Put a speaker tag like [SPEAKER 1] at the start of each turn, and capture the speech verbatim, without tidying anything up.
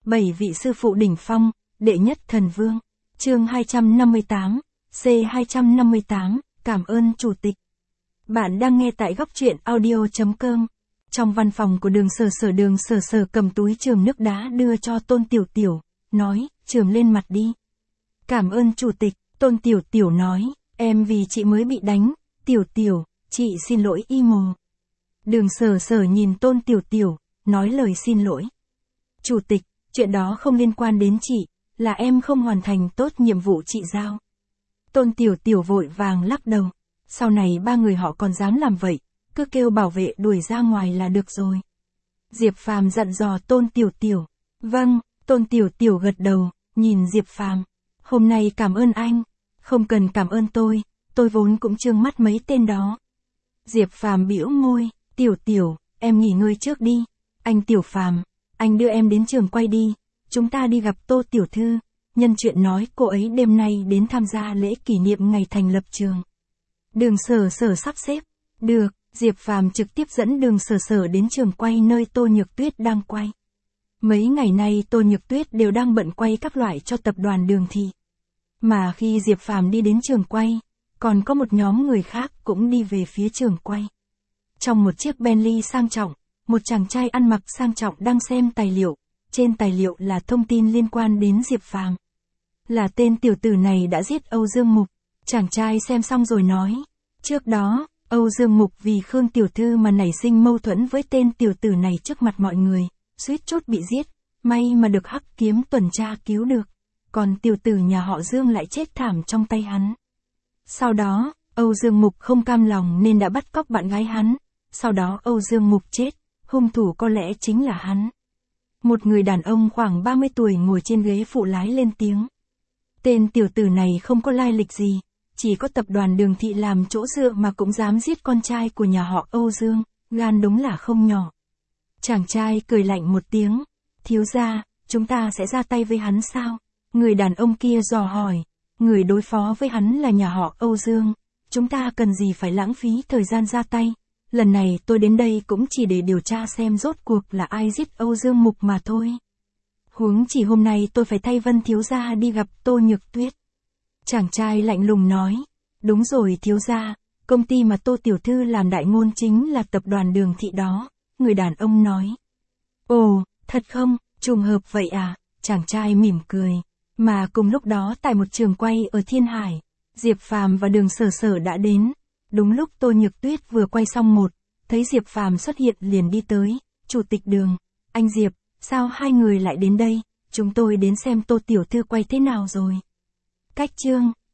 [SPEAKER 1] Bảy vị sư phụ đỉnh phong, đệ nhất thần vương. Chương hai trăm năm mươi tám, C hai trăm năm mươi tám, cảm ơn chủ tịch. Bạn đang nghe tại góc truyện audio.com. Trong văn phòng của đường sở sở đường sở sở cầm túi chườm nước đá đưa cho Tôn Tiểu Tiểu, nói, chườm lên mặt đi. Cảm ơn chủ tịch, Tôn Tiểu Tiểu nói, em vì chị mới bị đánh, Tiểu Tiểu, chị xin lỗi y mồ. Đường sở sở nhìn Tôn Tiểu Tiểu, nói lời xin lỗi. Chủ tịch, chuyện đó không liên quan đến chị, là em không hoàn thành tốt nhiệm vụ chị giao. Tôn Tiểu Tiểu vội vàng lắc đầu, sau này ba người họ còn dám làm vậy, cứ kêu bảo vệ đuổi ra ngoài là được rồi. Diệp Phàm dặn dò Tôn Tiểu Tiểu. Vâng, Tôn Tiểu Tiểu gật đầu, nhìn Diệp Phàm. Hôm nay cảm ơn anh, không cần cảm ơn tôi, tôi vốn cũng trương mắt mấy tên đó. Diệp Phàm bĩu môi, Tiểu Tiểu, em nghỉ ngơi trước đi. Anh Tiểu Phàm, anh đưa em đến trường quay đi, chúng ta đi gặp Tô Tiểu Thư, nhân chuyện nói cô ấy đêm nay đến tham gia lễ kỷ niệm ngày thành lập trường. Đường sở sở sắp xếp. Được, Diệp Phàm trực tiếp dẫn đường sở sở đến trường quay nơi Tô Nhược Tuyết đang quay. Mấy ngày nay Tô Nhược Tuyết đều đang bận quay các loại cho tập đoàn Đường Thị. Mà khi Diệp Phàm đi đến trường quay, còn có một nhóm người khác cũng đi về phía trường quay. Trong một chiếc Bentley sang trọng, một chàng trai ăn mặc sang trọng đang xem tài liệu, trên tài liệu là thông tin liên quan đến Diệp Phàm. Là tên tiểu tử này đã giết Âu Dương Mục. Chàng trai xem xong rồi nói, trước đó, Âu Dương Mục vì Khương Tiểu Thư mà nảy sinh mâu thuẫn với tên tiểu tử này trước mặt mọi người, suýt chút bị giết, may mà được Hắc Kiếm tuần tra cứu được, còn tiểu tử nhà họ Dương lại chết thảm trong tay hắn. Sau đó, Âu Dương Mục không cam lòng nên đã bắt cóc bạn gái hắn, sau đó Âu Dương Mục chết, hung thủ có lẽ chính là hắn. Một người đàn ông khoảng ba mươi tuổi ngồi trên ghế phụ lái lên tiếng. Tên tiểu tử này không có lai lịch gì, chỉ có tập đoàn Đường Thị làm chỗ dựa mà cũng dám giết con trai của nhà họ Âu Dương, gan đúng là không nhỏ. Chàng trai cười lạnh một tiếng, thiếu gia, chúng ta sẽ ra tay với hắn sao? Người đàn ông kia dò hỏi, người đối phó với hắn là nhà họ Âu Dương, chúng ta cần gì phải lãng phí thời gian ra tay, lần này tôi đến đây cũng chỉ để điều tra xem rốt cuộc là ai giết Âu Dương Mục mà thôi. Huống chỉ hôm nay tôi phải thay Vân thiếu gia đi gặp Tô Nhược Tuyết. Chàng trai lạnh lùng nói, đúng rồi thiếu gia, công ty mà Tô Tiểu Thư làm đại ngôn chính là tập đoàn Đường Thị đó, người đàn ông nói. Ồ, thật không, trùng hợp vậy à, chàng trai mỉm cười. Mà cùng lúc đó tại một trường quay ở Thiên Hải, Diệp Phàm và Đường Sở Sở đã đến. Đúng lúc Tô Nhược Tuyết vừa quay xong một, thấy Diệp Phàm xuất hiện liền đi tới, chủ tịch Đường, anh Diệp, sao hai người lại đến đây, chúng tôi đến xem Tô Tiểu Thư quay thế nào rồi. Cách chương,